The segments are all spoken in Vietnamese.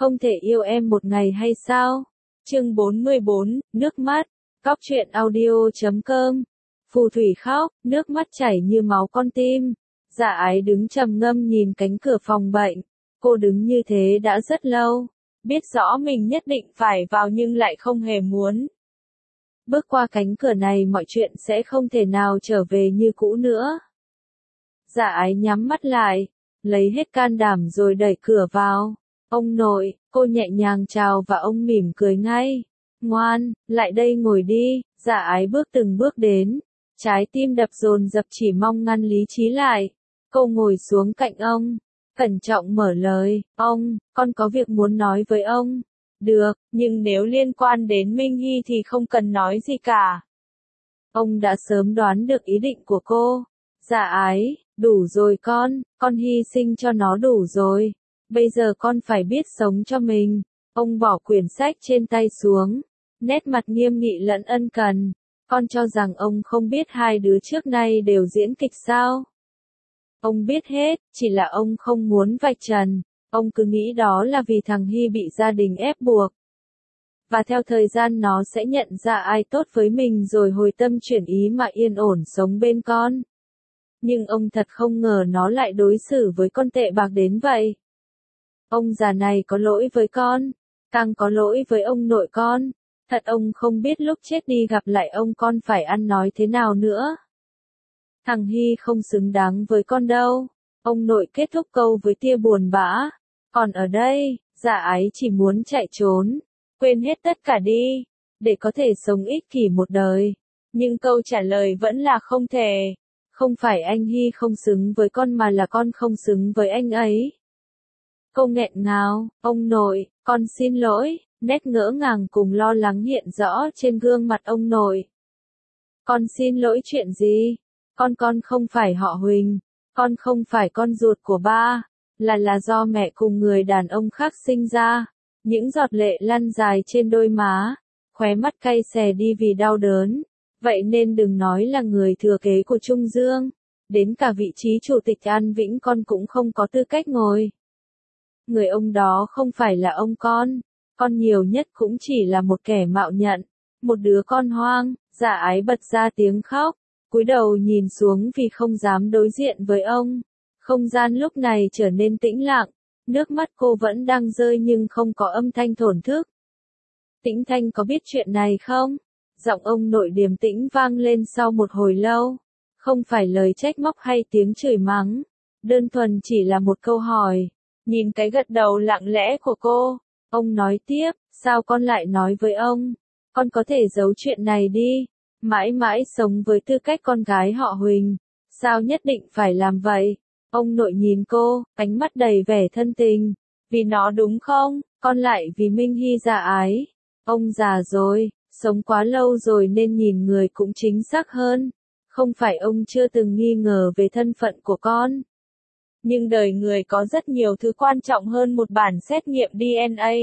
Không thể yêu em một ngày hay sao? Chương 44, nước mắt. Cóc truyện audio.com. Phù thủy khóc, nước mắt chảy như máu con tim. Dạ ái đứng trầm ngâm nhìn cánh cửa phòng bệnh. Cô đứng như thế đã rất lâu. Biết rõ mình nhất định phải vào nhưng lại không hề muốn. Bước qua cánh cửa này mọi chuyện sẽ không thể nào trở về như cũ nữa. Dạ ái nhắm mắt lại, lấy hết can đảm rồi đẩy cửa vào. Ông nội, cô nhẹ nhàng chào và ông mỉm cười ngay. Ngoan, lại đây ngồi đi. Dạ ái bước từng bước đến. Trái tim đập dồn dập chỉ mong ngăn lý trí lại. Cô ngồi xuống cạnh ông. Cẩn trọng mở lời. Ông, con có việc muốn nói với ông. Được, nhưng nếu liên quan đến Minh Hy thì không cần nói gì cả. Ông đã sớm đoán được ý định của cô. Dạ ái, đủ rồi con hy sinh cho nó đủ rồi. Bây giờ con phải biết sống cho mình. Ông bỏ quyển sách trên tay xuống. Nét mặt nghiêm nghị lẫn ân cần. Con cho rằng ông không biết hai đứa trước nay đều diễn kịch sao? Ông biết hết, chỉ là ông không muốn vạch trần. Ông cứ nghĩ đó là vì thằng Hy bị gia đình ép buộc. Và theo thời gian nó sẽ nhận ra ai tốt với mình rồi hồi tâm chuyển ý mà yên ổn sống bên con. Nhưng ông thật không ngờ nó lại đối xử với con tệ bạc đến vậy. Ông già này có lỗi với con, càng có lỗi với ông nội con. Thật ông không biết lúc chết đi gặp lại ông con phải ăn nói thế nào nữa. Thằng Hy không xứng đáng với con đâu. Ông nội kết thúc câu với tia buồn bã. Còn ở đây, dạ ái chỉ muốn chạy trốn. Quên hết tất cả đi. Để có thể sống ích kỷ một đời. Nhưng câu trả lời vẫn là không thể. Không phải anh Hy không xứng với con mà là con không xứng với anh ấy. Cô nghẹn ngào, ông nội, con xin lỗi. Nét ngỡ ngàng cùng lo lắng hiện rõ trên gương mặt ông nội. Con xin lỗi chuyện gì? Con không phải họ Huỳnh. Con không phải con ruột của ba. Là do mẹ cùng người đàn ông khác sinh ra. Những giọt lệ lăn dài trên đôi má. Khóe mắt cay xè đi vì đau đớn. Vậy nên đừng nói là người thừa kế của Trung Dương. Đến cả vị trí chủ tịch An Vĩnh con cũng không có tư cách ngồi. Người ông đó không phải là ông con. Con nhiều nhất cũng chỉ là một kẻ mạo nhận. Một đứa con hoang. Dạ ái bật ra tiếng khóc. Cúi đầu nhìn xuống vì không dám đối diện với ông. Không gian lúc này trở nên tĩnh lặng. Nước mắt cô vẫn đang rơi nhưng không có âm thanh thổn thức. Tĩnh Thanh có biết chuyện này không? Giọng ông nội điềm tĩnh vang lên sau một hồi lâu. Không phải lời trách móc hay tiếng chửi mắng. Đơn thuần chỉ là một câu hỏi. Nhìn cái gật đầu lặng lẽ của cô. Ông nói tiếp, sao con lại nói với ông? Con có thể giấu chuyện này đi. Mãi mãi sống với tư cách con gái họ Huỳnh. Sao nhất định phải làm vậy? Ông nội nhìn cô, ánh mắt đầy vẻ thân tình. Vì nó đúng không? Con lại vì Minh Hy dạ ái. Ông già rồi, sống quá lâu rồi nên nhìn người cũng chính xác hơn. Không phải ông chưa từng nghi ngờ về thân phận của con. Nhưng đời người có rất nhiều thứ quan trọng hơn một bản xét nghiệm DNA.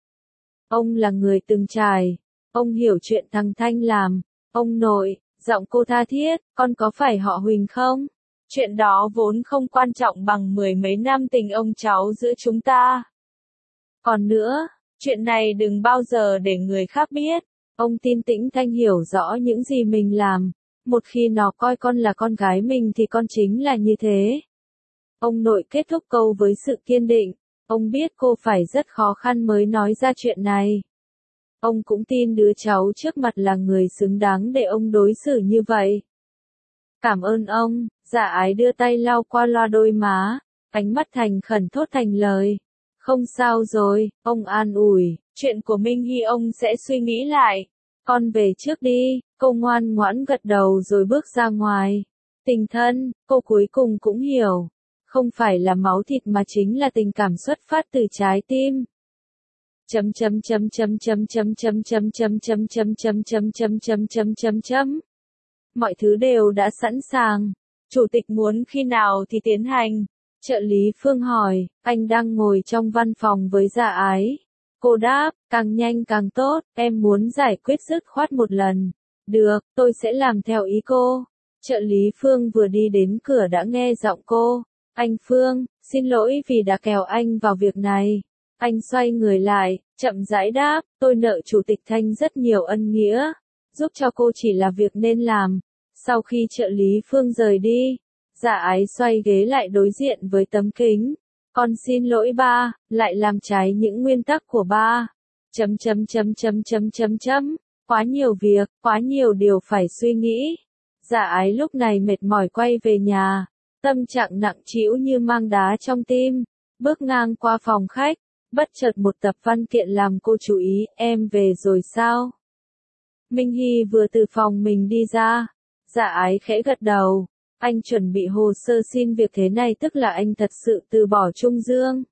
Ông là người từng trải. Ông hiểu chuyện thằng Thanh làm. Ông nội, giọng cô tha thiết, con có phải họ Huỳnh không? Chuyện đó vốn không quan trọng bằng mười mấy năm tình ông cháu giữa chúng ta. Còn nữa, chuyện này đừng bao giờ để người khác biết. Ông tin Tĩnh Thanh hiểu rõ những gì mình làm. Một khi nó coi con là con gái mình thì con chính là như thế. Ông nội kết thúc câu với sự kiên định. Ông biết cô phải rất khó khăn mới nói ra chuyện này. Ông cũng tin đứa cháu trước mặt là người xứng đáng để ông đối xử như vậy. Cảm ơn ông. Dạ ái đưa tay lau qua loa đôi má. Ánh mắt thành khẩn thốt thành lời. Không sao rồi, ông an ủi. Chuyện của Minh Hy ông sẽ suy nghĩ lại. Con về trước đi. Cô ngoan ngoãn gật đầu rồi bước ra ngoài. Tình thân, cô cuối cùng cũng hiểu. Không phải là máu thịt mà chính là tình cảm xuất phát từ trái tim. Mọi thứ đều đã sẵn sàng. Chủ tịch muốn khi nào thì tiến hành? Trợ lý Phương hỏi, anh đang ngồi trong văn phòng với Dạ ái. Cô đáp, càng nhanh càng tốt, em muốn giải quyết dứt khoát một lần. Được, tôi sẽ làm theo ý cô. Trợ lý Phương vừa đi đến cửa đã nghe giọng cô. Anh Phương, xin lỗi vì đã kéo anh vào việc này. Anh xoay người lại, chậm rãi đáp, tôi nợ Chủ tịch Thanh rất nhiều ân nghĩa. Giúp cho cô chỉ là việc nên làm. Sau khi trợ lý Phương rời đi, Dạ Ái xoay ghế lại đối diện với tấm kính. Con xin lỗi ba, lại làm trái những nguyên tắc của ba. Quá nhiều việc, quá nhiều điều phải suy nghĩ. Dạ Ái lúc này mệt mỏi quay về nhà, tâm trạng nặng trĩu như mang đá trong tim. Bước ngang qua phòng khách, bất chợt một tập văn kiện làm cô chú ý, em về rồi sao? Minh Hy vừa từ phòng mình đi ra. Dạ Ái khẽ gật đầu. Anh chuẩn bị hồ sơ xin việc thế này tức là anh thật sự từ bỏ Trung Dương.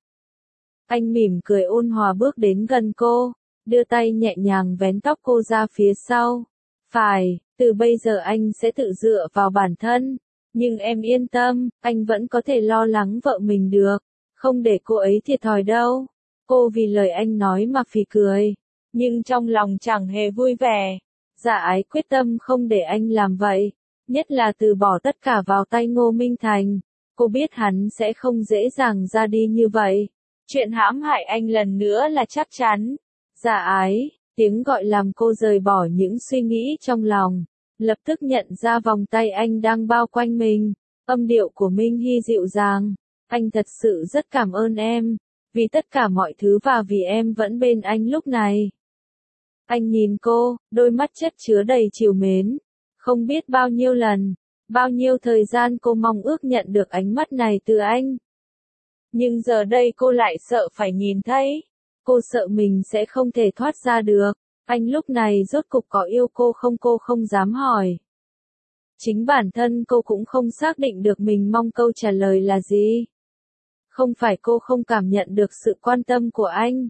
Anh mỉm cười ôn hòa bước đến gần cô, đưa tay nhẹ nhàng vén tóc cô ra phía sau. Phải, từ bây giờ anh sẽ tự dựa vào bản thân. Nhưng em yên tâm, anh vẫn có thể lo lắng vợ mình được. Không để cô ấy thiệt thòi đâu. Cô vì lời anh nói mà phì cười. Nhưng trong lòng chẳng hề vui vẻ. Dạ Ái quyết tâm không để anh làm vậy. Nhất là từ bỏ tất cả vào tay Ngô Minh Thành. Cô biết hắn sẽ không dễ dàng ra đi như vậy. Chuyện hãm hại anh lần nữa là chắc chắn. Dạ Ái, tiếng gọi làm cô rời bỏ những suy nghĩ trong lòng. Lập tức nhận ra vòng tay anh đang bao quanh mình. Âm điệu của Minh Hy dịu dàng. Anh thật sự rất cảm ơn em. Vì tất cả mọi thứ và vì em vẫn bên anh lúc này. Anh nhìn cô, đôi mắt chất chứa đầy trìu mến. Không biết bao nhiêu lần, bao nhiêu thời gian cô mong ước nhận được ánh mắt này từ anh. Nhưng giờ đây cô lại sợ phải nhìn thấy. Cô sợ mình sẽ không thể thoát ra được. Anh lúc này rốt cục có yêu cô không dám hỏi. Chính bản thân cô cũng không xác định được mình mong câu trả lời là gì. Không phải cô không cảm nhận được sự quan tâm của anh.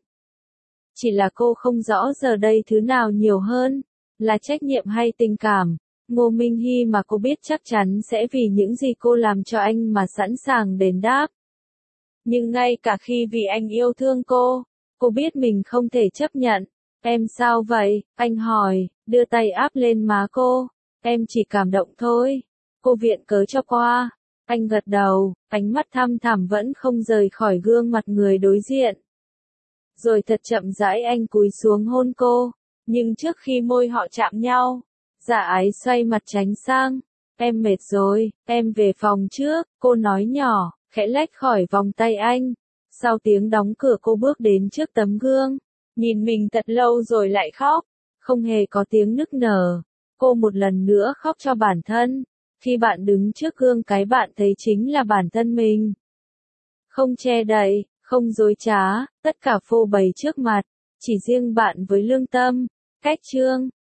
Chỉ là cô không rõ giờ đây thứ nào nhiều hơn, là trách nhiệm hay tình cảm. Ngô Minh Hy mà cô biết chắc chắn sẽ vì những gì cô làm cho anh mà sẵn sàng đền đáp. Nhưng ngay cả khi vì anh yêu thương cô biết mình không thể chấp nhận. Em sao vậy? Anh hỏi, đưa tay áp lên má cô. Em chỉ cảm động thôi. Cô viện cớ cho qua. Anh gật đầu, ánh mắt thăm thẳm vẫn không rời khỏi gương mặt người đối diện. Rồi thật chậm rãi anh cúi xuống hôn cô. Nhưng trước khi môi họ chạm nhau, Dạ Ái xoay mặt tránh sang. Em mệt rồi, em về phòng trước, cô nói nhỏ, khẽ lách khỏi vòng tay anh. Sau tiếng đóng cửa cô bước đến trước tấm gương, nhìn mình thật lâu rồi lại khóc, không hề có tiếng nức nở. Cô một lần nữa khóc cho bản thân. Khi bạn đứng trước gương cái bạn thấy chính là bản thân mình. Không che đậy, không dối trá, tất cả phô bày trước mặt, chỉ riêng bạn với lương tâm. Cách chương